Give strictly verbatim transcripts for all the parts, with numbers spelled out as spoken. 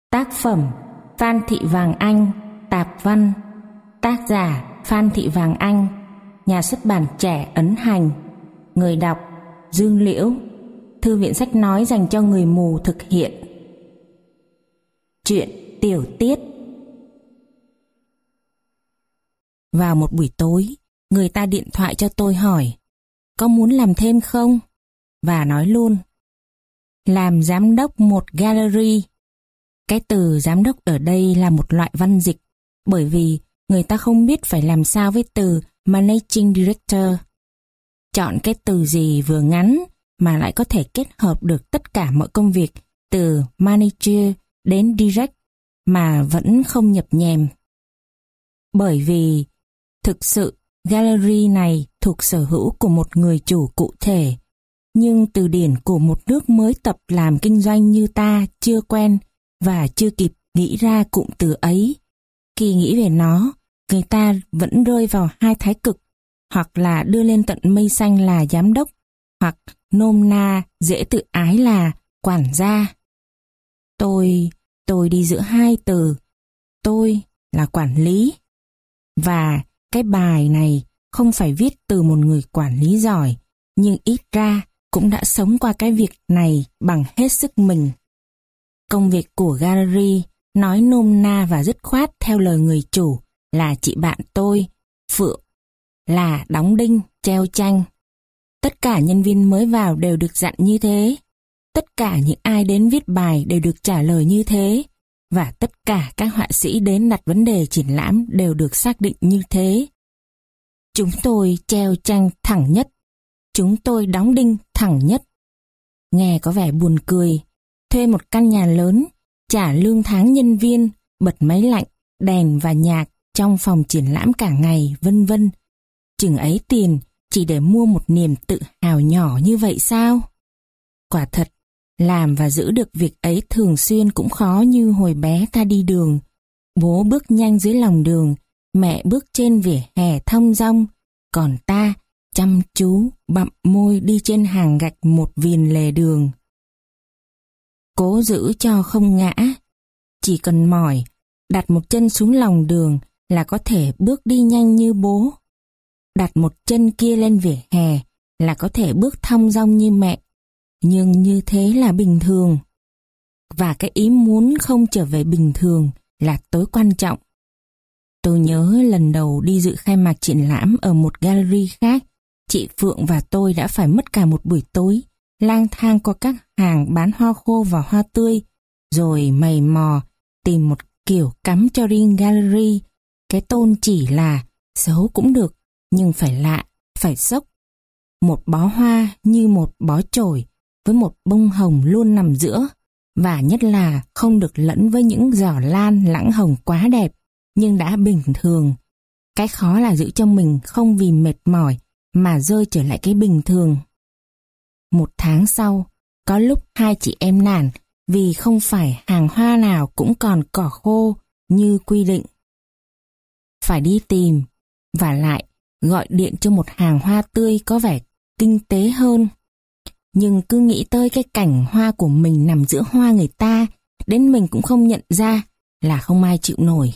Tác phẩm Phan Thị Vàng Anh, tạp văn. Tác giả Phan Thị Vàng Anh, nhà xuất bản Trẻ Ấn Hành. Người đọc Dương Liễu. Thư viện sách nói dành cho người mù thực hiện. Chuyện tiểu tiết. Vào một buổi tối, người ta điện thoại cho tôi hỏi có muốn làm thêm không? Và nói luôn làm giám đốc một gallery. Cái từ giám đốc ở đây là một loại văn dịch, bởi vì người ta không biết phải làm sao với từ managing director. Chọn cái từ gì vừa ngắn mà lại có thể kết hợp được tất cả mọi công việc từ manager đến direct mà vẫn không nhập nhèm. Bởi vì thực sự gallery này thuộc sở hữu của một người chủ cụ thể, nhưng từ điển của một nước mới tập làm kinh doanh như ta chưa quen và chưa kịp nghĩ ra cụm từ ấy. Khi nghĩ về nó, người ta vẫn rơi vào hai thái cực, hoặc là đưa lên tận mây xanh là giám đốc, hoặc nôm na dễ tự ái là quản gia. Tôi, tôi đi giữa hai từ. Tôi là quản lý. Và cái bài này không phải viết từ một người quản lý giỏi, nhưng ít ra cũng đã sống qua cái việc này bằng hết sức mình. Công việc của gallery, nói nôm na và dứt khoát theo lời người chủ là chị bạn tôi, Phượng, là đóng đinh, treo tranh. Tất cả nhân viên mới vào đều được dặn như thế. Tất cả những ai đến viết bài đều được trả lời như thế. Và tất cả các họa sĩ đến đặt vấn đề triển lãm đều được xác định như thế. Chúng tôi treo tranh thẳng nhất. Chúng tôi đóng đinh thẳng nhất. Nghe có vẻ buồn cười. Thuê một căn nhà lớn, trả lương tháng nhân viên, bật máy lạnh, đèn và nhạc trong phòng triển lãm cả ngày, vân vân. Chừng ấy tiền chỉ để mua một niềm tự hào nhỏ như vậy sao? Quả thật, làm và giữ được việc ấy thường xuyên cũng khó như hồi bé ta đi đường. Bố bước nhanh dưới lòng đường, mẹ bước trên vỉa hè thong dong, còn ta chăm chú bặm môi đi trên hàng gạch một viền lề đường. Cố giữ cho không ngã. Chỉ cần mỏi, đặt một chân xuống lòng đường là có thể bước đi nhanh như bố. Đặt một chân kia lên vỉa hè là có thể bước thong dong như mẹ. Nhưng như thế là bình thường. Và cái ý muốn không trở về bình thường là tối quan trọng. Tôi nhớ lần đầu đi dự khai mạc triển lãm ở một gallery khác, chị Phượng và tôi đã phải mất cả một buổi tối lang thang qua các hàng bán hoa khô và hoa tươi, rồi mày mò tìm một kiểu cắm cho riêng gallery. Cái tôn chỉ là xấu cũng được, nhưng phải lạ, phải sốc. Một bó hoa như một bó chổi với một bông hồng luôn nằm giữa, và nhất là không được lẫn với những giỏ lan lãng hồng quá đẹp, nhưng đã bình thường. Cái khó là giữ cho mình không vì mệt mỏi mà rơi trở lại cái bình thường. Một tháng sau, có lúc hai chị em nản vì không phải hàng hoa nào cũng còn cỏ khô như quy định. Phải đi tìm, và lại gọi điện cho một hàng hoa tươi có vẻ kinh tế hơn. Nhưng cứ nghĩ tới cái cảnh hoa của mình nằm giữa hoa người ta, đến mình cũng không nhận ra là không ai chịu nổi.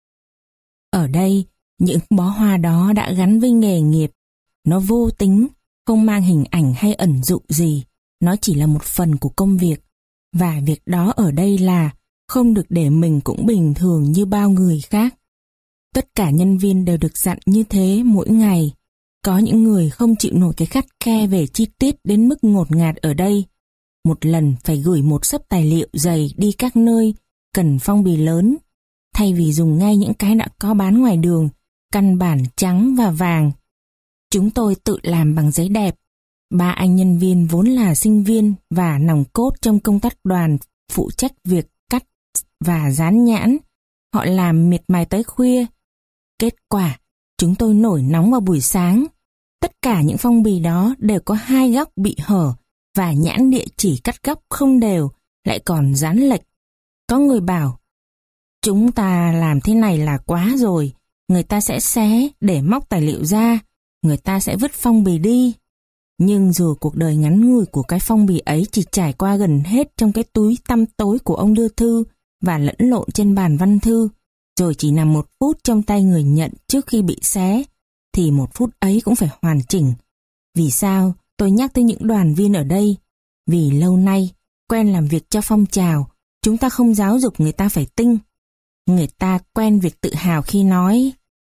Ở đây, những bó hoa đó đã gắn với nghề nghiệp. Nó vô tính, không mang hình ảnh hay ẩn dụ gì. Nó chỉ là một phần của công việc. Và việc đó ở đây là không được để mình cũng bình thường như bao người khác. Tất cả nhân viên đều được dặn như thế mỗi ngày. Có những người không chịu nổi cái khắt khe về chi tiết đến mức ngột ngạt ở đây. Một lần phải gửi một xấp tài liệu dày đi các nơi cần phong bì lớn. Thay vì dùng ngay những cái đã có bán ngoài đường, căn bản trắng và vàng. Chúng tôi tự làm bằng giấy đẹp. Ba anh nhân viên vốn là sinh viên và nòng cốt trong công tác đoàn phụ trách việc cắt và dán nhãn. Họ làm miệt mài tới khuya. Kết quả, chúng tôi nổi nóng vào buổi sáng. Tất cả những phong bì đó đều có hai góc bị hở và nhãn địa chỉ cắt góc không đều, lại còn dán lệch. Có người bảo, chúng ta làm thế này là quá rồi, người ta sẽ xé để móc tài liệu ra, người ta sẽ vứt phong bì đi. Nhưng dù cuộc đời ngắn ngủi của cái phong bì ấy chỉ trải qua gần hết trong cái túi tăm tối của ông đưa thư, và lẫn lộn trên bàn văn thư, rồi chỉ nằm một phút trong tay người nhận trước khi bị xé, thì một phút ấy cũng phải hoàn chỉnh. Vì sao tôi nhắc tới những đoàn viên ở đây? Vì lâu nay, quen làm việc cho phong trào, chúng ta không giáo dục người ta phải tinh. Người ta quen việc tự hào khi nói: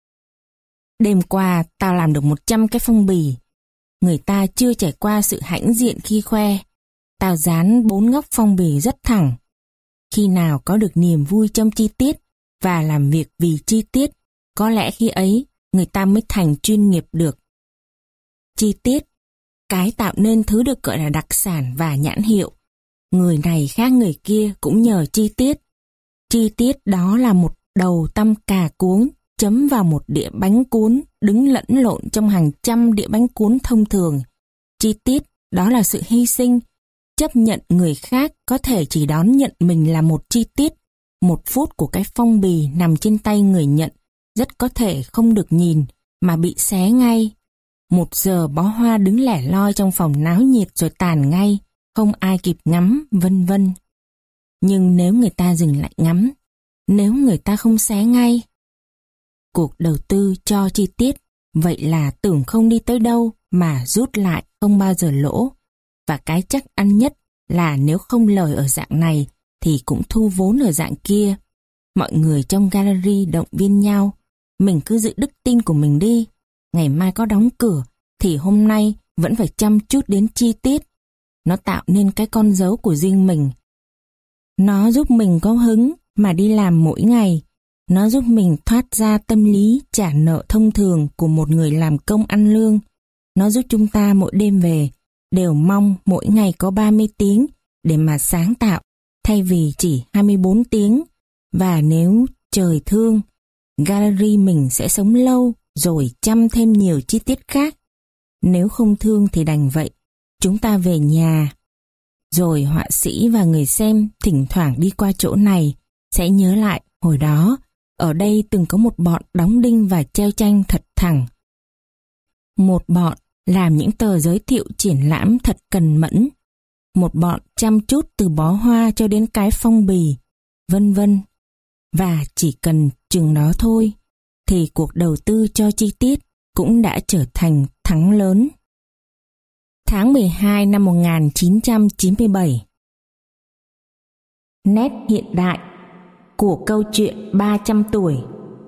đêm qua tao làm được một trăm cái phong bì. Người ta chưa trải qua sự hãnh diện khi khoe: tao dán bốn góc phong bì rất thẳng. Khi nào có được niềm vui trong chi tiết và làm việc vì chi tiết, có lẽ khi ấy người ta mới thành chuyên nghiệp được. Chi tiết, cái tạo nên thứ được gọi là đặc sản và nhãn hiệu. Người này khác người kia cũng nhờ chi tiết. Chi tiết đó là một đầu tăm cà cuống chấm vào một đĩa bánh cuốn đứng lẫn lộn trong hàng trăm đĩa bánh cuốn thông thường. Chi tiết đó là sự hy sinh, chấp nhận người khác có thể chỉ đón nhận mình là một chi tiết. Một phút của cái phong bì nằm trên tay người nhận rất có thể không được nhìn mà bị xé ngay. Một giờ bó hoa đứng lẻ loi trong phòng náo nhiệt rồi tàn ngay, không ai kịp ngắm, vân vân. Nhưng nếu người ta dừng lại ngắm, nếu người ta không xé ngay, cuộc đầu tư cho chi tiết, vậy là tưởng không đi tới đâu mà rút lại không bao giờ lỗ. Và cái chắc ăn nhất là nếu không lời ở dạng này thì cũng thu vốn ở dạng kia. Mọi người trong gallery động viên nhau: mình cứ giữ đức tin của mình đi. Ngày mai có đóng cửa thì hôm nay vẫn phải chăm chút đến chi tiết. Nó tạo nên cái con dấu của riêng mình. Nó giúp mình có hứng mà đi làm mỗi ngày. Nó giúp mình thoát ra tâm lý trả nợ thông thường của một người làm công ăn lương. Nó giúp chúng ta mỗi đêm về đều mong mỗi ngày có ba mươi tiếng để mà sáng tạo thay vì chỉ hai mươi bốn tiếng. Và nếu trời thương, gallery mình sẽ sống lâu rồi chăm thêm nhiều chi tiết khác. Nếu không thương thì đành vậy, chúng ta về nhà. Rồi họa sĩ và người xem thỉnh thoảng đi qua chỗ này sẽ nhớ lại hồi đó ở đây từng có một bọn đóng đinh và treo tranh thật thẳng. Một bọn làm những tờ giới thiệu triển lãm thật cần mẫn. Một bọn chăm chút từ bó hoa cho đến cái phong bì, vân vân. Và chỉ cần chừng đó thôi, thì cuộc đầu tư cho chi tiết cũng đã trở thành thắng lớn. Tháng mười hai năm một nghìn chín trăm chín mươi bảy. Nét hiện đại của câu chuyện ba trăm tuổi.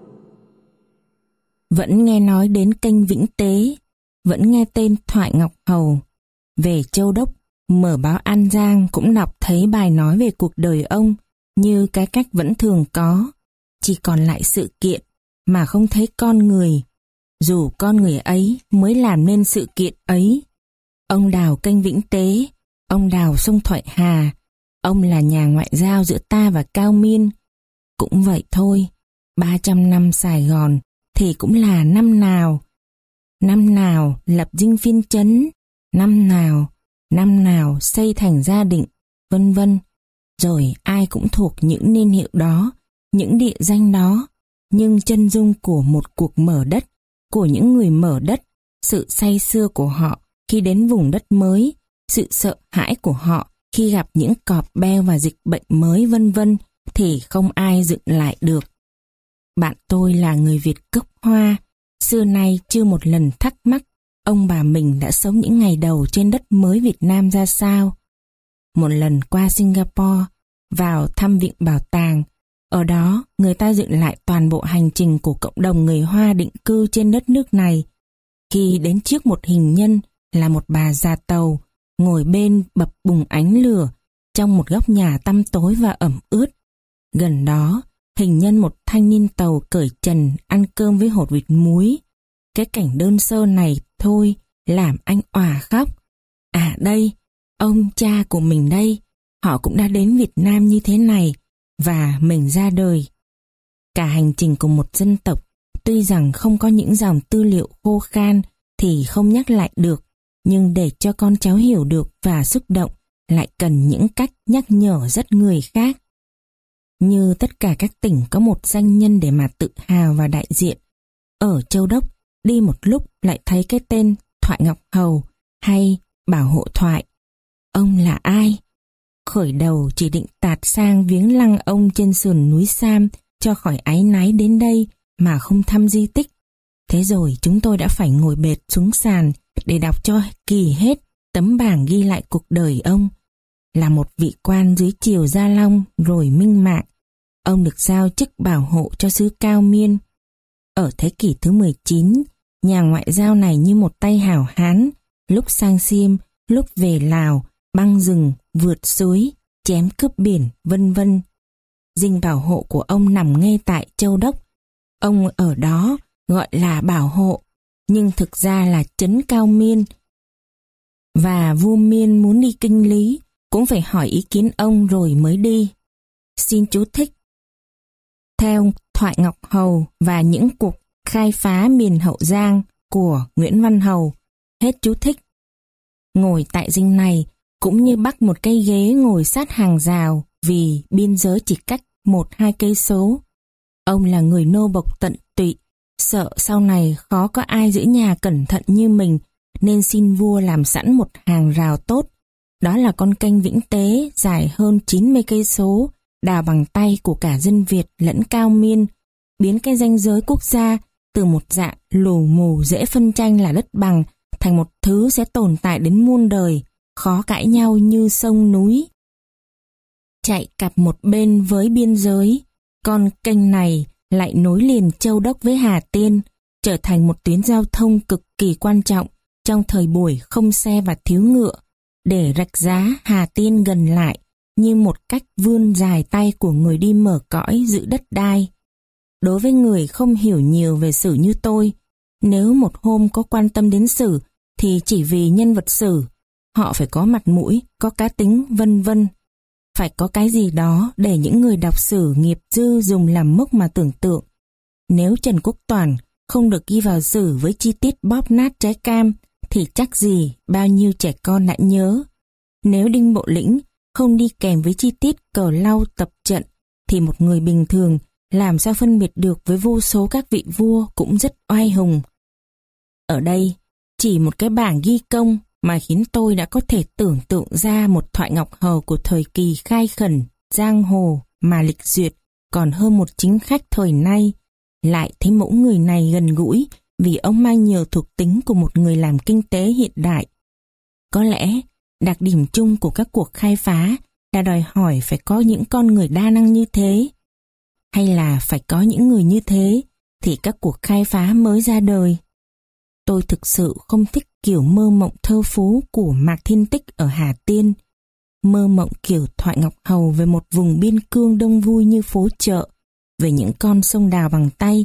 Vẫn nghe nói đến kênh Vĩnh Tế, vẫn nghe tên Thoại Ngọc Hầu. Về Châu Đốc, mở báo An Giang cũng đọc thấy bài nói về cuộc đời ông như cái cách vẫn thường có. Chỉ còn lại sự kiện mà không thấy con người, dù con người ấy mới làm nên sự kiện ấy. Ông đào kênh Vĩnh Tế, ông đào sông Thoại Hà, ông là nhà ngoại giao giữa ta và Cao Miên. Cũng vậy thôi, ba trăm năm Sài Gòn thì cũng là năm nào. Năm nào lập dinh phiên trấn, năm nào, năm nào xây thành Gia Định, vân vân. Rồi ai cũng thuộc những niên hiệu đó, những địa danh đó. Nhưng chân dung của một cuộc mở đất, của những người mở đất, sự say sưa của họ khi đến vùng đất mới, sự sợ hãi của họ khi gặp những cọp beo và dịch bệnh mới vân vân, thì không ai dựng lại được. Bạn tôi là người Việt gốc Hoa, xưa nay chưa một lần thắc mắc ông bà mình đã sống những ngày đầu trên đất mới Việt Nam ra sao. Một lần qua Singapore, vào thăm viện bảo tàng, ở đó người ta dựng lại toàn bộ hành trình của cộng đồng người Hoa định cư trên đất nước này. Khi đến trước một hình nhân là một bà già tàu, ngồi bên bập bùng ánh lửa trong một góc nhà tăm tối và ẩm ướt. Gần đó, hình nhân một thanh niên tàu cởi trần ăn cơm với hột vịt muối. Cái cảnh đơn sơ này thôi làm anh òa khóc. À đây, ông cha của mình đây, họ cũng đã đến Việt Nam như thế này, và mình ra đời. Cả hành trình của một dân tộc, tuy rằng không có những dòng tư liệu khô khan thì không nhắc lại được, nhưng để cho con cháu hiểu được và xúc động lại cần những cách nhắc nhở rất người khác. Như tất cả các tỉnh có một danh nhân để mà tự hào và đại diện. Ở Châu Đốc, đi một lúc lại thấy cái tên Thoại Ngọc Hầu hay Bảo Hộ Thoại. Ông là ai? Khởi đầu chỉ định tả tạt sang viếng lăng ông trên sườn núi Sam cho khỏi áy náy đến đây mà không thăm di tích. Thế rồi chúng tôi đã phải ngồi bệt xuống sàn để đọc cho kỳ hết tấm bảng ghi lại cuộc đời ông. Là một vị quan dưới triều Gia Long rồi Minh Mạng, ông được giao chức bảo hộ cho xứ Cao Miên. Ở thế kỷ thứ mười chín, nhà ngoại giao này như một tay hảo hán, lúc sang Xiêm, lúc về Lào, băng rừng, vượt suối, chém cướp biển, vân vân. Dinh bảo hộ của ông nằm ngay tại Châu Đốc. Ông ở đó gọi là bảo hộ, nhưng thực ra là trấn Cao Miên. Và vua Miên muốn đi kinh lý, cũng phải hỏi ý kiến ông rồi mới đi. Xin chú thích. Theo Thoại Ngọc Hầu và những cuộc khai phá miền Hậu Giang của Nguyễn Văn Hầu. Hết chú thích. Ngồi tại dinh này cũng như bắt một cây ghế ngồi sát hàng rào vì biên giới chỉ cách một hai cây số. Ông là người nô bộc tận tụy, sợ sau này khó có ai giữ nhà cẩn thận như mình, nên xin vua làm sẵn một hàng rào tốt. Đó là con kênh Vĩnh Tế dài hơn chín mươi cây số, đào bằng tay của cả dân Việt lẫn Cao Miên, biến cái ranh giới quốc gia từ một dạng lù mù dễ phân tranh là đất bằng thành một thứ sẽ tồn tại đến muôn đời, khó cãi nhau như sông núi. Chạy cặp một bên với biên giới, con kênh này lại nối liền Châu Đốc với Hà Tiên, trở thành một tuyến giao thông cực kỳ quan trọng trong thời buổi không xe và thiếu ngựa, để rạch giá Hà Tiên gần lại như một cách vươn dài tay của người đi mở cõi giữ đất đai. Đối với người không hiểu nhiều về sử như tôi, nếu một hôm có quan tâm đến sử thì chỉ vì nhân vật sử, họ phải có mặt mũi, có cá tính, vân vân. Phải có cái gì đó để những người đọc sử nghiệp dư dùng làm mốc mà tưởng tượng. Nếu Trần Quốc Toản không được ghi vào sử với chi tiết bóp nát trái cam thì chắc gì bao nhiêu trẻ con đã nhớ. Nếu Đinh Bộ Lĩnh không đi kèm với chi tiết cờ lau tập trận thì một người bình thường làm sao phân biệt được với vô số các vị vua cũng rất oai hùng. Ở đây, chỉ một cái bảng ghi công mà khiến tôi đã có thể tưởng tượng ra một Thoại Ngọc Hầu của thời kỳ khai khẩn, giang hồ mà lịch duyệt còn hơn một chính khách thời nay. Lại thấy mẫu người này gần gũi vì ông mang nhiều thuộc tính của một người làm kinh tế hiện đại. Có lẽ, đặc điểm chung của các cuộc khai phá là đòi hỏi phải có những con người đa năng như thế. Hay là phải có những người như thế thì các cuộc khai phá mới ra đời. Tôi thực sự không thích kiểu mơ mộng thơ phú của Mạc Thiên Tích ở Hà Tiên. Mơ mộng kiểu Thoại Ngọc Hầu về một vùng biên cương đông vui như phố chợ, về những con sông đào bằng tay,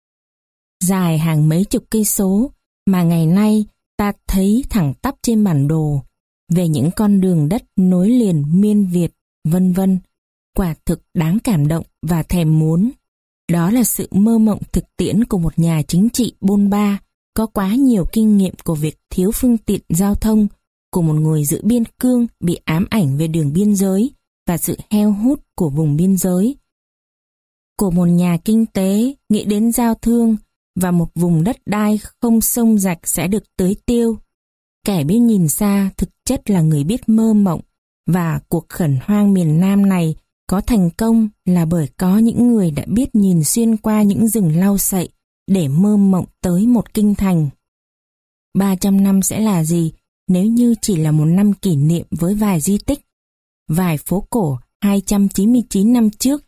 dài hàng mấy chục cây số mà ngày nay ta thấy thẳng tắp trên bản đồ, về những con đường đất nối liền miên Việt, vân vân. Quả thực đáng cảm động và thèm muốn. Đó là sự mơ mộng thực tiễn của một nhà chính trị bôn ba, có quá nhiều kinh nghiệm của việc thiếu phương tiện giao thông, của một người giữ biên cương bị ám ảnh về đường biên giới và sự heo hút của vùng biên giới, của một nhà kinh tế nghĩ đến giao thương và một vùng đất đai không sông rạch sẽ được tưới tiêu. Kẻ biết nhìn xa thực chất là người biết mơ mộng, và cuộc khẩn hoang miền Nam này có thành công là bởi có những người đã biết nhìn xuyên qua những rừng lau sậy để mơ mộng tới một kinh thành. ba trăm năm sẽ là gì nếu như chỉ là một năm kỷ niệm với vài di tích, vài phố cổ hai trăm chín mươi chín năm trước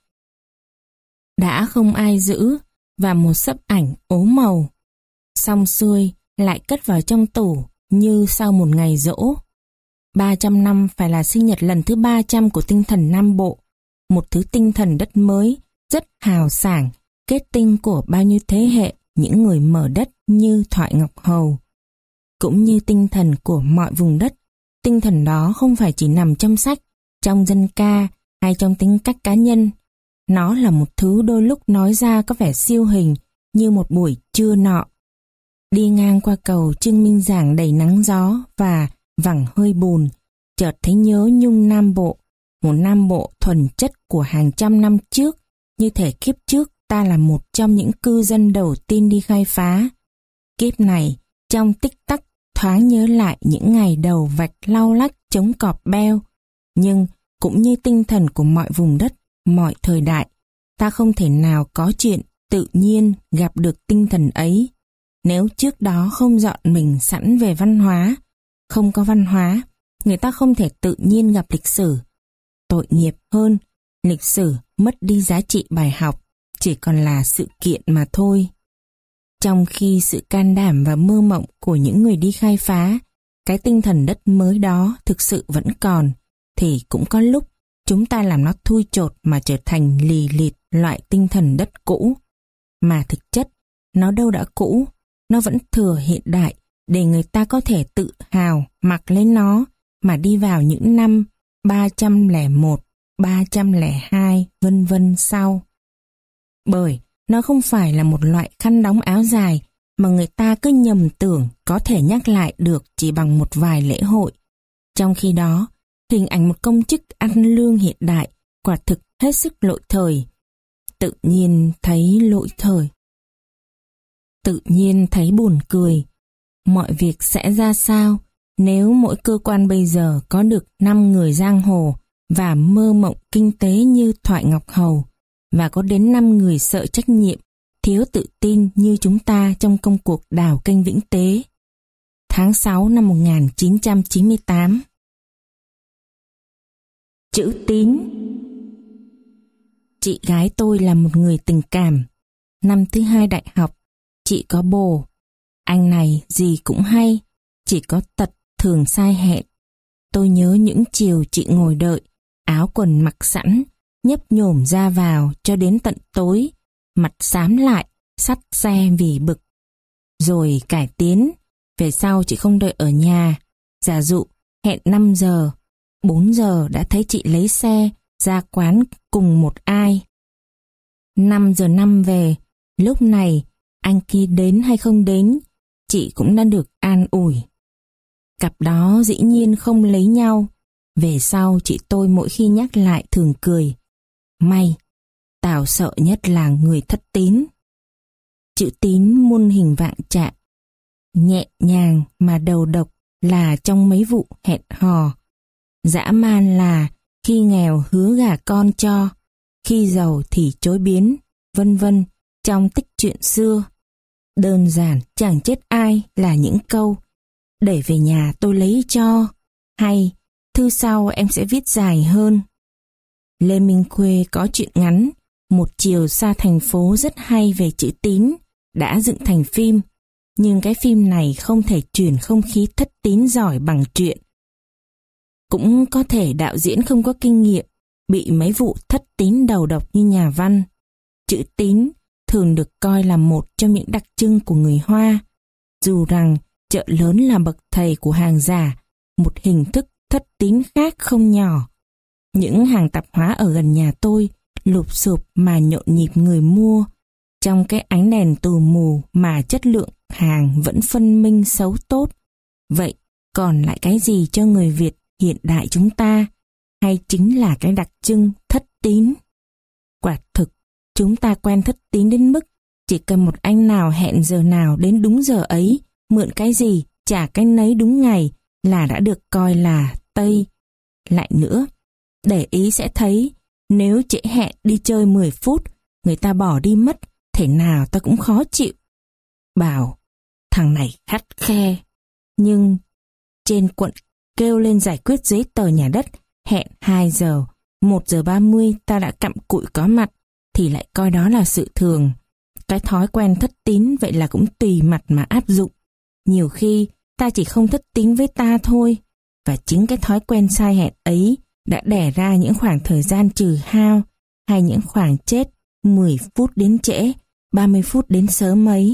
đã không ai giữ, và một xấp ảnh ố màu xong xuôi lại cất vào trong tủ như sau một ngày giỗ. ba trăm năm phải là sinh nhật lần thứ ba trăm của tinh thần Nam Bộ, một thứ tinh thần đất mới, rất hào sảng, kết tinh của bao nhiêu thế hệ những người mở đất như Thoại Ngọc Hầu. Cũng như tinh thần của mọi vùng đất, tinh thần đó không phải chỉ nằm trong sách, trong dân ca hay trong tính cách cá nhân. Nó là một thứ đôi lúc nói ra có vẻ siêu hình như một buổi trưa nọ. Đi ngang qua cầu Trương Minh Giảng đầy nắng gió và vẳng hơi bùn, chợt thấy nhớ nhung Nam Bộ, một Nam Bộ thuần chất của hàng trăm năm trước, như thể kiếp trước ta là một trong những cư dân đầu tiên đi khai phá. Kiếp này, trong tích tắc thoáng nhớ lại những ngày đầu vạch lau lách chống cọp beo, nhưng cũng như tinh thần của mọi vùng đất, mọi thời đại. Ta không thể nào có chuyện tự nhiên gặp được tinh thần ấy nếu trước đó không dọn mình sẵn về văn hóa. Không có văn hóa, người ta không thể tự nhiên gặp lịch sử. Tội nghiệp hơn, lịch sử mất đi giá trị bài học, chỉ còn là sự kiện mà thôi. Trong khi sự can đảm và mơ mộng của những người đi khai phá, cái tinh thần đất mới đó thực sự vẫn còn, thì cũng có lúc chúng ta làm nó thui chột mà trở thành lì lịt loại tinh thần đất cũ. Mà thực chất, nó đâu đã cũ, nó vẫn thừa hiện đại để người ta có thể tự hào mặc lấy nó mà đi vào những năm ba trăm lẻ một, ba trăm lẻ hai, vân vân sau. Bởi nó không phải là một loại khăn đóng áo dài mà người ta cứ nhầm tưởng có thể nhắc lại được chỉ bằng một vài lễ hội. Trong khi đó, hình ảnh một công chức ăn lương hiện đại quả thực hết sức lỗi thời. Tự nhiên thấy lỗi thời. Tự nhiên thấy buồn cười. Mọi việc sẽ ra sao nếu mỗi cơ quan bây giờ có được năm người giang hồ và mơ mộng kinh tế như Thoại Ngọc Hầu, và có đến năm người sợ trách nhiệm, thiếu tự tin như chúng ta trong công cuộc đào kênh Vĩnh Tế. Tháng sáu năm một nghìn chín trăm chín mươi tám. Chữ Tín. Chị gái tôi là một người tình cảm. Năm thứ hai đại học, chị có bồ. Anh này gì cũng hay, chỉ có tật thường sai hẹn. Tôi nhớ những chiều chị ngồi đợi, áo quần mặc sẵn, nhấp nhổm ra vào cho đến tận tối, mặt xám lại, sắt xe vì bực. Rồi cải tiến, về sau chị không đợi ở nhà. Giả dụ, hẹn năm giờ, bốn giờ đã thấy chị lấy xe ra quán cùng một ai. năm giờ năm về, lúc này anh kia đến hay không đến, chị cũng đã được an ủi. Cặp đó dĩ nhiên không lấy nhau. Về sau chị tôi mỗi khi nhắc lại thường cười. May, tao sợ nhất là người thất tín. Chữ Tín muôn hình vạn trạng, nhẹ nhàng mà đầu độc là trong mấy vụ hẹn hò. Dã man là khi nghèo hứa gả con cho, khi giàu thì chối biến, vân vân trong tích truyện xưa. Đơn giản chẳng chết ai là những câu để về nhà tôi lấy cho, hay thư sau em sẽ viết dài hơn. Lê Minh Khuê có chuyện ngắn Một chiều xa thành phố rất hay về chữ Tín, đã dựng thành phim, nhưng cái phim này không thể truyền không khí thất tín giỏi bằng truyện. Cũng có thể đạo diễn không có kinh nghiệm, bị mấy vụ thất tín đầu độc như nhà văn. Chữ Tín thường được coi là một trong những đặc trưng của người Hoa, dù rằng chợ lớn là bậc thầy của hàng giả, một hình thức thất tín khác không nhỏ. Những hàng tạp hóa ở gần nhà tôi lụp xụp mà nhộn nhịp người mua, trong cái ánh đèn tù mù mà chất lượng hàng vẫn phân minh xấu tốt. Vậy còn lại cái gì cho người Việt hiện đại chúng ta, hay chính là cái đặc trưng thất tín? Quả thực, chúng ta quen thất tín đến mức chỉ cần một anh nào hẹn giờ nào đến đúng giờ ấy, mượn cái gì, trả cái nấy đúng ngày là đã được coi là Tây. Lại nữa, để ý sẽ thấy, nếu trễ hẹn đi chơi mười phút, người ta bỏ đi mất, thể nào ta cũng khó chịu. Bảo, thằng này khắt khe. Nhưng trên quận kêu lên giải quyết giấy tờ nhà đất, hẹn hai giờ, một giờ ba mươi ta đã cặm cụi có mặt, thì lại coi đó là sự thường. Cái thói quen thất tín vậy là cũng tùy mặt mà áp dụng. Nhiều khi ta chỉ không thất tín với ta thôi, và chính cái thói quen sai hẹn ấy đã đẻ ra những khoảng thời gian trừ hao, hay những khoảng chết mười phút đến trễ, ba mươi phút đến sớm ấy.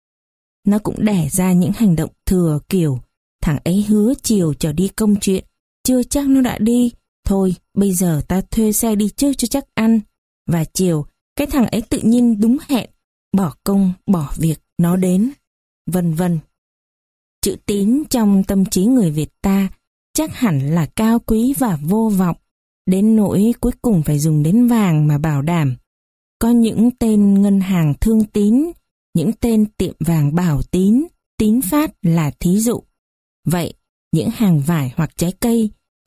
Nó cũng đẻ ra những hành động thừa kiểu, thằng ấy hứa chiều chở đi công chuyện, chưa chắc nó đã đi, thôi bây giờ ta thuê xe đi trước cho chắc ăn, và chiều cái thằng ấy tự nhiên đúng hẹn, bỏ công bỏ việc nó đến, vân vân. Chữ tín trong tâm trí người Việt ta chắc hẳn là cao quý và vô vọng, đến nỗi cuối cùng phải dùng đến vàng mà bảo đảm. Có những tên ngân hàng Thương Tín, những tên tiệm vàng Bảo Tín, Tín Phát là thí dụ. Vậy, những hàng vải hoặc trái cây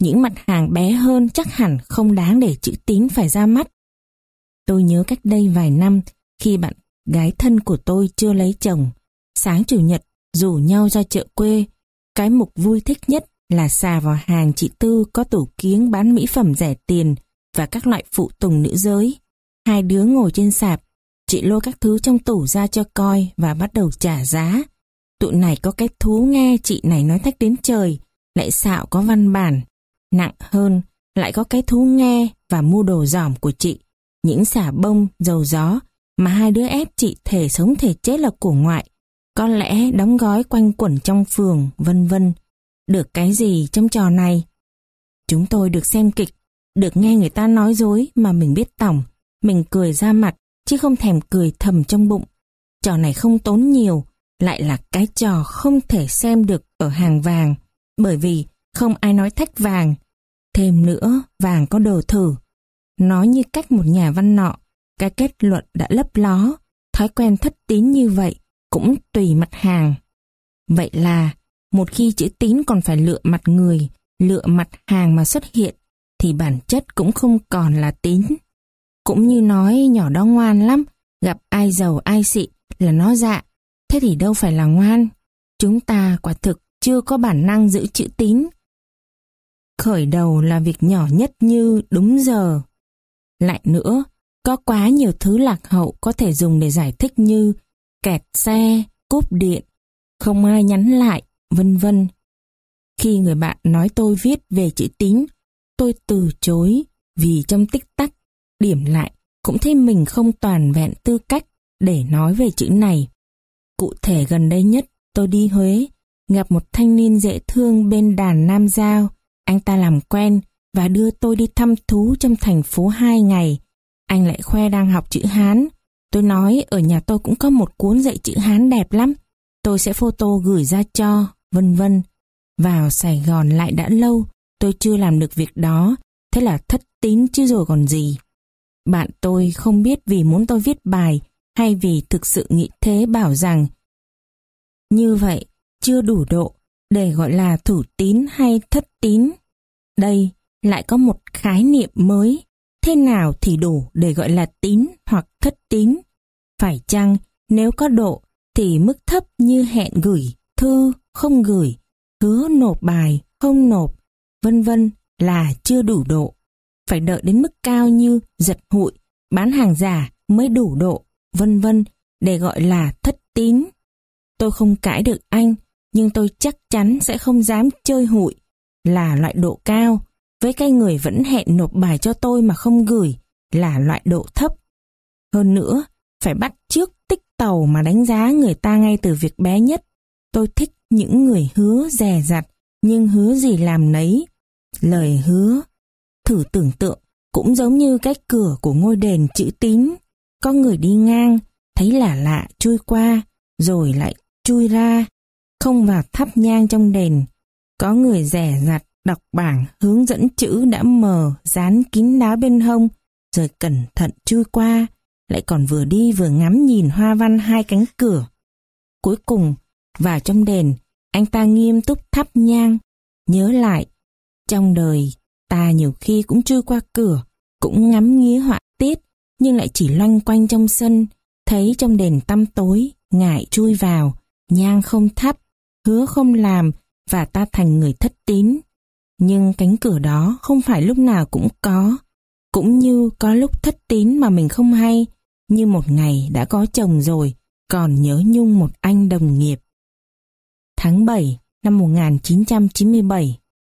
Những mặt hàng bé hơn chắc hẳn không đáng để chữ tín phải ra mắt. Tôi nhớ cách đây vài năm, khi bạn gái thân của tôi chưa lấy chồng, sáng chủ nhật rủ nhau ra chợ quê. Cái mục vui thích nhất là xà vào hàng chị Tư có tủ kiếng bán mỹ phẩm rẻ tiền và các loại phụ tùng nữ giới. Hai đứa ngồi trên sạp, chị lôi các thứ trong tủ ra cho coi và bắt đầu trả giá. Tụi này có cái thú nghe chị này nói thách đến trời, lại xạo có văn bản. Nặng hơn, lại có cái thú nghe và mua đồ dỏm của chị. Những xà bông, dầu gió mà hai đứa ép chị thể sống thể chết là của ngoại. Có lẽ đóng gói quanh quẩn trong phường, vân vân. Được cái gì trong trò này? Chúng tôi được xem kịch, được nghe người ta nói dối mà mình biết tỏng. Mình cười ra mặt, chứ không thèm cười thầm trong bụng. Trò này không tốn nhiều, lại là cái trò không thể xem được ở hàng vàng, bởi vì không ai nói thách vàng. Thêm nữa, vàng có đồ thử. Nói như cách một nhà văn nọ, cái kết luận đã lấp ló, thói quen thất tín như vậy cũng tùy mặt hàng. Vậy là, một khi chữ tín còn phải lựa mặt người, lựa mặt hàng mà xuất hiện, thì bản chất cũng không còn là tín. Cũng như nói nhỏ đó ngoan lắm, gặp ai giàu ai xị là nó dạ, thế thì đâu phải là ngoan. Chúng ta quả thực chưa có bản năng giữ chữ tín. Khởi đầu là việc nhỏ nhất như đúng giờ. Lại nữa, có quá nhiều thứ lạc hậu có thể dùng để giải thích như kẹt xe, cúp điện, không ai nhắn lại, vân vân. Khi người bạn nói tôi viết về chữ tín, tôi từ chối vì trong tích tắc, điểm lại cũng thấy mình không toàn vẹn tư cách để nói về chữ này. Cụ thể gần đây nhất, tôi đi Huế, gặp một thanh niên dễ thương bên đàn Nam Giao. Anh ta làm quen và đưa tôi đi thăm thú trong thành phố hai ngày. Anh lại khoe đang học chữ Hán. Tôi nói ở nhà tôi cũng có một cuốn dạy chữ Hán đẹp lắm. Tôi sẽ photo gửi ra cho, vân vân. Vào Sài Gòn lại đã lâu, tôi chưa làm được việc đó. Thế là thất tín chứ rồi còn gì. Bạn tôi không biết vì muốn tôi viết bài hay vì thực sự nghĩ thế bảo rằng như vậy chưa đủ độ để gọi là thủ tín hay thất tín. Đây lại có một khái niệm mới. Thế nào thì đủ để gọi là tín hoặc thất tín? Phải chăng nếu có độ thì mức thấp như hẹn gửi thư không gửi, hứa nộp bài không nộp, vân vân là chưa đủ độ? Phải đợi đến mức cao như giật hụi, bán hàng giả mới đủ độ, vân vân để gọi là thất tín. Tôi không cãi được anh, nhưng tôi chắc chắn sẽ không dám chơi hụi là loại độ cao, với cái người vẫn hẹn nộp bài cho tôi mà không gửi là loại độ thấp. Hơn nữa, phải bắt chước tích tàu mà đánh giá người ta ngay từ việc bé nhất. Tôi thích những người hứa dè dặt, nhưng hứa gì làm nấy. Lời hứa, thử tưởng tượng, cũng giống như cái cửa của ngôi đền chữ tín. Có người đi ngang, thấy lạ lạ chui qua, rồi lại chui ra, không vào thắp nhang trong đền. Có người dè dặt đọc bảng hướng dẫn chữ đã mờ dán kín đáo bên hông, rồi cẩn thận chui qua, lại còn vừa đi vừa ngắm nhìn hoa văn hai cánh cửa. Cuối cùng, vào trong đền, anh ta nghiêm túc thắp nhang. Nhớ lại, trong đời ta nhiều khi cũng chui qua cửa, cũng ngắm nghía họa tiết, nhưng lại chỉ loanh quanh trong sân, thấy trong đền tăm tối, ngại chui vào, nhang không thắp, hứa không làm, và ta thành người thất tín. Nhưng cánh cửa đó không phải lúc nào cũng có, cũng như có lúc thất tín mà mình không hay, như một ngày đã có chồng rồi, còn nhớ nhung một anh đồng nghiệp. Tháng bảy năm một nghìn chín trăm chín mươi bảy.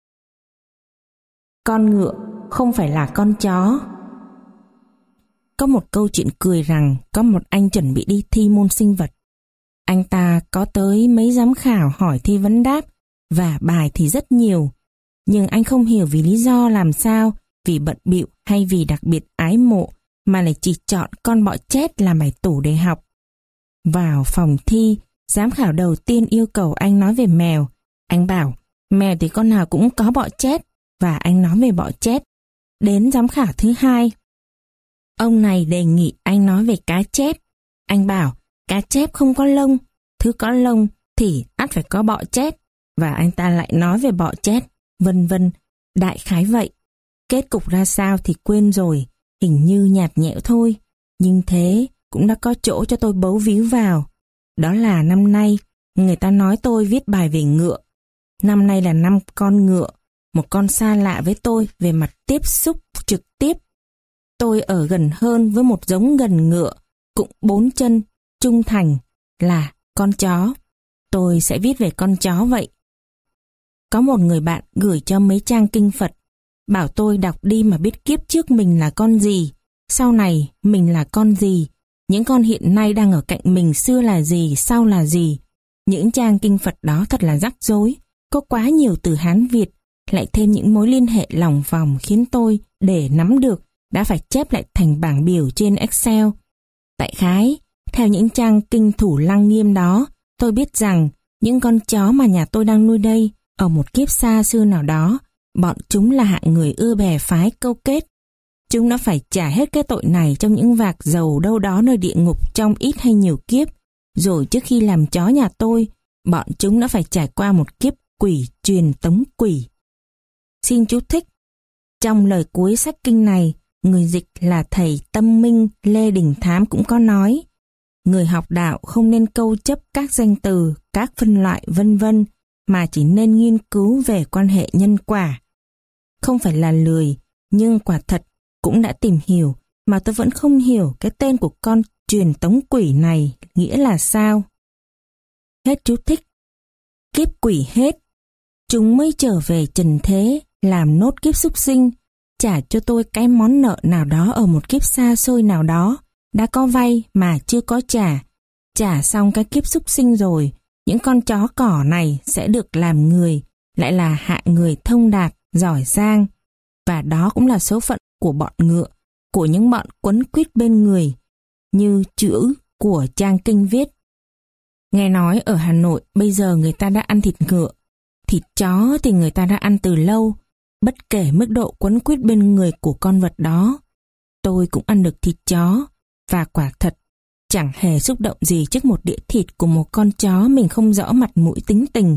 Con ngựa không phải là con chó. Có một câu chuyện cười rằng có một anh chuẩn bị đi thi môn sinh vật. Anh ta có tới mấy giám khảo hỏi thi vấn đáp, và bài thì rất nhiều. Nhưng anh không hiểu vì lý do làm sao, vì bận bịu hay vì đặc biệt ái mộ, mà lại chỉ chọn con bọ chét làm bài tủ để học. Vào phòng thi, giám khảo đầu tiên yêu cầu anh nói về mèo. Anh bảo, mèo thì con nào cũng có bọ chét, và anh nói về bọ chét. Đến giám khảo thứ hai, ông này đề nghị anh nói về cá chép. Anh bảo, cá chép không có lông, thứ có lông thì ắt phải có bọ chét, và anh ta lại nói về bọ chét, vân vân. Đại khái vậy. Kết cục ra sao thì quên rồi, hình như nhạt nhẽo thôi. Nhưng thế cũng đã có chỗ cho tôi bấu víu vào. Đó là năm nay, người ta nói tôi viết bài về ngựa. Năm nay là năm con ngựa, một con xa lạ với tôi về mặt tiếp xúc trực tiếp. Tôi ở gần hơn với một giống gần ngựa, cũng bốn chân, trung thành, là con chó. Tôi sẽ viết về con chó vậy. Có một người bạn gửi cho mấy trang kinh Phật, bảo tôi đọc đi mà biết kiếp trước mình là con gì, sau này mình là con gì, những con hiện nay đang ở cạnh mình xưa là gì, sau là gì. Những trang kinh Phật đó thật là rắc rối, có quá nhiều từ Hán Việt, lại thêm những mối liên hệ lòng vòng khiến tôi để nắm được đã phải chép lại thành bảng biểu trên Excel. Đại khái, theo những trang kinh Thủ Lăng Nghiêm đó, tôi biết rằng những con chó mà nhà tôi đang nuôi đây, ở một kiếp xa xưa nào đó, bọn chúng là hạng người ưa bè phái câu kết. Chúng đã phải trả hết cái tội này trong những vạc dầu đâu đó nơi địa ngục trong ít hay nhiều kiếp. Rồi trước khi làm chó nhà tôi, bọn chúng đã phải trải qua một kiếp quỷ truyền tống quỷ. Xin chú thích. Trong lời cuối sách kinh này, người dịch là thầy Tâm Minh Lê Đình Thám cũng có nói, người học đạo không nên câu chấp các danh từ, các phân loại vân vân, mà chỉ nên nghiên cứu về quan hệ nhân quả. Không phải là lười, nhưng quả thật cũng đã tìm hiểu, mà tôi vẫn không hiểu cái tên của con truyền tống quỷ này nghĩa là sao. Hết chú thích. Kiếp quỷ hết, chúng mới trở về trần thế, làm nốt kiếp súc sinh, trả cho tôi cái món nợ nào đó ở một kiếp xa xôi nào đó, đã có vay mà chưa có trả. Trả xong cái kiếp súc sinh rồi, những con chó cỏ này sẽ được làm người, lại là hạng người thông đạt, giỏi giang. Và đó cũng là số phận của bọn ngựa, của những bọn quấn quýt bên người, như chữ của trang kinh viết. Nghe nói ở Hà Nội bây giờ người ta đã ăn thịt ngựa, thịt chó thì người ta đã ăn từ lâu, bất kể mức độ quấn quýt bên người của con vật đó. Tôi cũng ăn được thịt chó, và quả thật, chẳng hề xúc động gì trước một đĩa thịt của một con chó mình không rõ mặt mũi tính tình.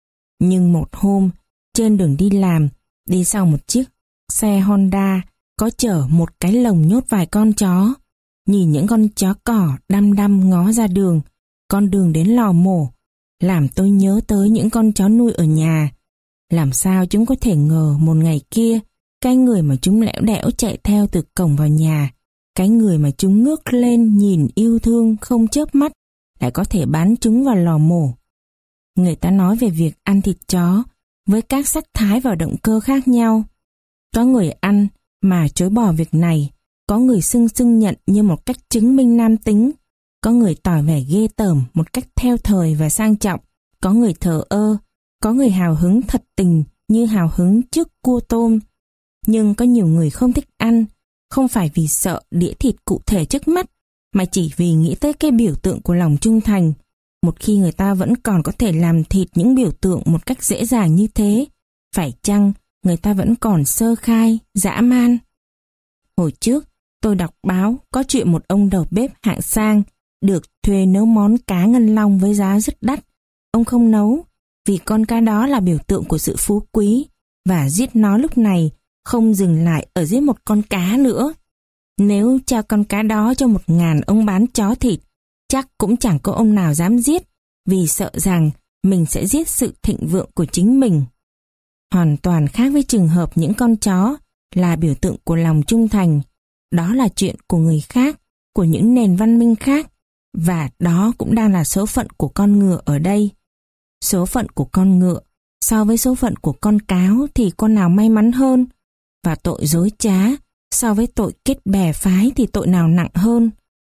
Nhưng một hôm, trên đường đi làm, đi sau một chiếc xe Honda có chở một cái lồng nhốt vài con chó. Nhìn những con chó cỏ đăm đăm ngó ra đường, con đường đến lò mổ, làm tôi nhớ tới những con chó nuôi ở nhà. Làm sao chúng có thể ngờ một ngày kia, cái người mà chúng lẽo đẽo chạy theo từ cổng vào nhà, cái người mà chúng ngước lên nhìn yêu thương không chớp mắt, lại có thể bán chúng vào lò mổ. Người ta nói về việc ăn thịt chó với các sắc thái và động cơ khác nhau. Có người ăn mà chối bỏ việc này, có người xưng xưng nhận như một cách chứng minh nam tính, có người tỏ vẻ ghê tởm một cách theo thời và sang trọng, có người thờ ơ, có người hào hứng thật tình như hào hứng trước cua tôm. Nhưng có nhiều người không thích ăn, không phải vì sợ đĩa thịt cụ thể trước mắt, mà chỉ vì nghĩ tới cái biểu tượng của lòng trung thành. Một khi người ta vẫn còn có thể làm thịt những biểu tượng một cách dễ dàng như thế, phải chăng người ta vẫn còn sơ khai, dã man? Hồi trước, tôi đọc báo có chuyện một ông đầu bếp hạng sang được thuê nấu món cá ngân long với giá rất đắt. Ông không nấu, vì con cá đó là biểu tượng của sự phú quý, và giết nó lúc này không dừng lại ở giết một con cá nữa. Nếu trao con cá đó cho một ngàn ông bán chó thịt, chắc cũng chẳng có ông nào dám giết, vì sợ rằng mình sẽ giết sự thịnh vượng của chính mình. Hoàn toàn khác với trường hợp những con chó là biểu tượng của lòng trung thành. Đó là chuyện của người khác, của những nền văn minh khác, và đó cũng đang là số phận của con ngựa ở đây. Số phận của con ngựa so với số phận của con cáo thì con nào may mắn hơn? Và tội dối trá so với tội kết bè phái thì tội nào nặng hơn?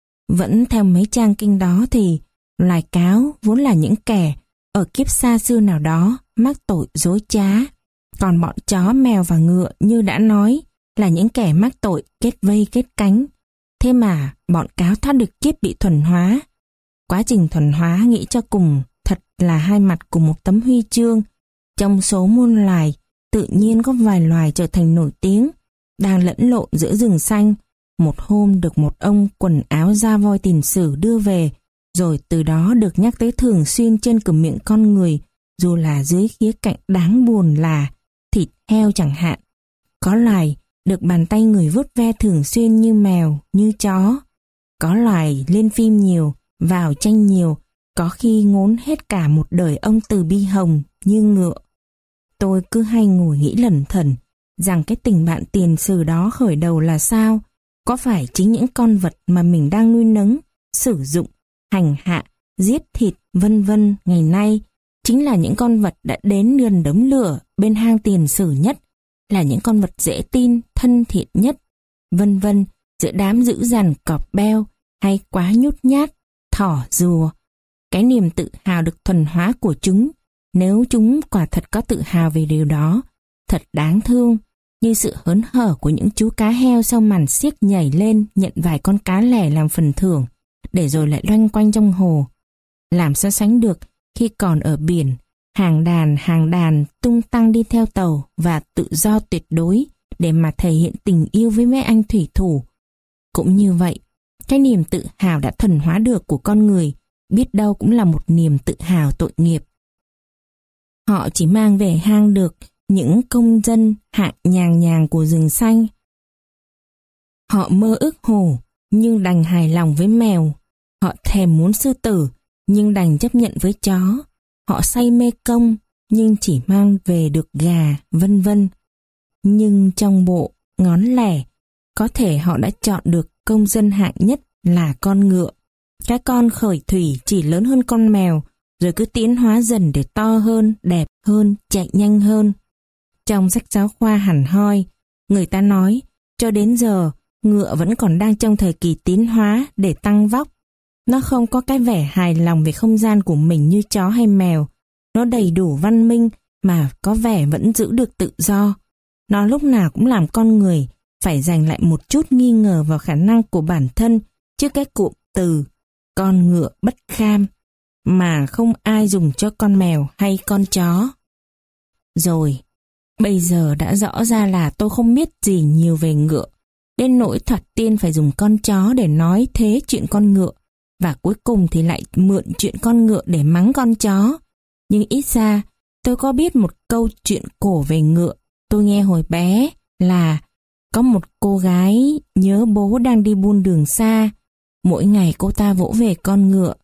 Vẫn theo mấy trang kinh đó thì loài cáo vốn là những kẻ ở kiếp xa xưa nào đó mắc tội dối trá, còn bọn chó, mèo và ngựa như đã nói là những kẻ mắc tội kết vây kết cánh. Thế mà bọn cáo thoát được kiếp bị thuần hóa. Quá trình thuần hóa nghĩ cho cùng thật là hai mặt của một tấm huy chương. Trong số muôn loài, tự nhiên có vài loài trở thành nổi tiếng, đang lẫn lộn giữa rừng xanh. Một hôm được một ông quần áo da voi tiền sử đưa về, rồi từ đó được nhắc tới thường xuyên trên cửa miệng con người, dù là dưới khía cạnh đáng buồn là thịt heo chẳng hạn. Có loài được bàn tay người vuốt ve thường xuyên như mèo, như chó. Có loài lên phim nhiều, vào tranh nhiều, có khi ngốn hết cả một đời ông Từ Bi Hồng như ngựa. Tôi cứ hay ngồi nghĩ lẩn thẩn rằng cái tình bạn tiền sử đó khởi đầu là sao? Có phải chính những con vật mà mình đang nuôi nấng, sử dụng, hành hạ, giết thịt vân vân ngày nay chính là những con vật đã đến gần đống lửa bên hang tiền sử nhất, là những con vật dễ tin, thân thiện nhất, vân vân giữa đám dữ dằn cọp beo hay quá nhút nhát, thỏ rùa. Cái niềm tự hào được thuần hóa của chúng, nếu chúng quả thật có tự hào về điều đó, thật đáng thương, như sự hớn hở của những chú cá heo sau màn xiếc nhảy lên nhận vài con cá lẻ làm phần thưởng, để rồi lại loanh quanh trong hồ. Làm so sánh được khi còn ở biển, hàng đàn hàng đàn tung tăng đi theo tàu và tự do tuyệt đối để mà thể hiện tình yêu với mấy anh thủy thủ. Cũng như vậy, cái niềm tự hào đã thuần hóa được của con người, biết đâu cũng là một niềm tự hào tội nghiệp. Họ chỉ mang về hang được những công dân hạng nhàng nhàng của rừng xanh. Họ mơ ước hổ, nhưng đành hài lòng với mèo. Họ thèm muốn sư tử, nhưng đành chấp nhận với chó. Họ say mê công, nhưng chỉ mang về được gà, vân vân. Nhưng trong bộ ngón lẻ, có thể họ đã chọn được công dân hạng nhất là con ngựa. Cái con khởi thủy chỉ lớn hơn con mèo, rồi cứ tiến hóa dần để to hơn, đẹp hơn, chạy nhanh hơn. Trong sách giáo khoa hẳn hoi, người ta nói, cho đến giờ, ngựa vẫn còn đang trong thời kỳ tiến hóa để tăng vóc. Nó không có cái vẻ hài lòng về không gian của mình như chó hay mèo. Nó đầy đủ văn minh mà có vẻ vẫn giữ được tự do. Nó lúc nào cũng làm con người phải dành lại một chút nghi ngờ vào khả năng của bản thân trước cái cụm từ con ngựa bất kham mà không ai dùng cho con mèo hay con chó. Rồi, bây giờ đã rõ ra là tôi không biết gì nhiều về ngựa, đến nỗi thoạt tiên phải dùng con chó để nói thế chuyện con ngựa, và cuối cùng thì lại mượn chuyện con ngựa để mắng con chó. Nhưng ít ra, tôi có biết một câu chuyện cổ về ngựa tôi nghe hồi bé là có một cô gái nhớ bố đang đi buôn đường xa. Mỗi ngày cô ta vỗ về con ngựa: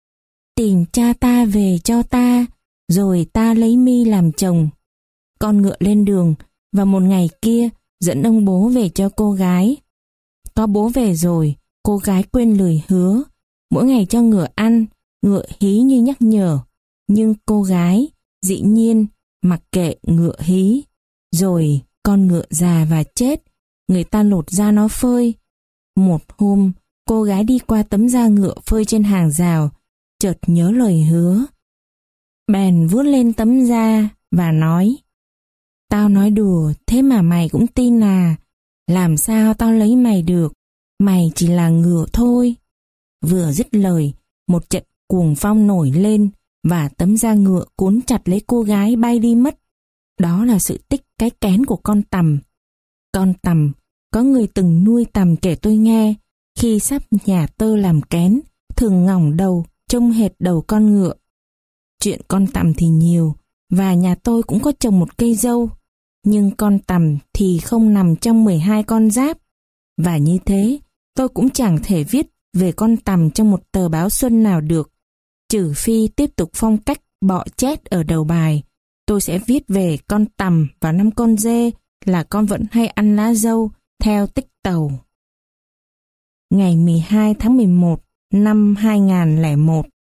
tìm cha ta về cho ta, rồi ta lấy mi làm chồng. Con ngựa lên đường, và một ngày kia dẫn ông bố về cho cô gái. Có bố về rồi, cô gái quên lời hứa, mỗi ngày cho ngựa ăn, ngựa hí như nhắc nhở. Nhưng cô gái dĩ nhiên mặc kệ ngựa hí. Rồi con ngựa già và chết, người ta lột da nó phơi. Một hôm, cô gái đi qua tấm da ngựa phơi trên hàng rào, chợt nhớ lời hứa. Bèn vuốt lên tấm da và nói: tao nói đùa, thế mà mày cũng tin à? Làm sao tao lấy mày được? Mày chỉ là ngựa thôi. Vừa dứt lời, một trận cuồng phong nổi lên và tấm da ngựa cuốn chặt lấy cô gái bay đi mất. Đó là sự tích cái kén của con tằm. Con tằm, có người từng nuôi tằm kể tôi nghe, khi sắp nhà tơ làm kén, thường ngỏng đầu, trông hệt đầu con ngựa. Chuyện con tằm thì nhiều, và nhà tôi cũng có trồng một cây dâu, nhưng con tằm thì không nằm trong mười hai con giáp. Và như thế, tôi cũng chẳng thể viết về con tằm trong một tờ báo xuân nào được, trừ phi tiếp tục phong cách bọ chét ở đầu bài. Tôi sẽ viết về con tằm và năm con dê là con vẫn hay ăn lá dâu theo tích tàu. Ngày mười hai tháng mười một năm hai nghìn không trăm lẻ một,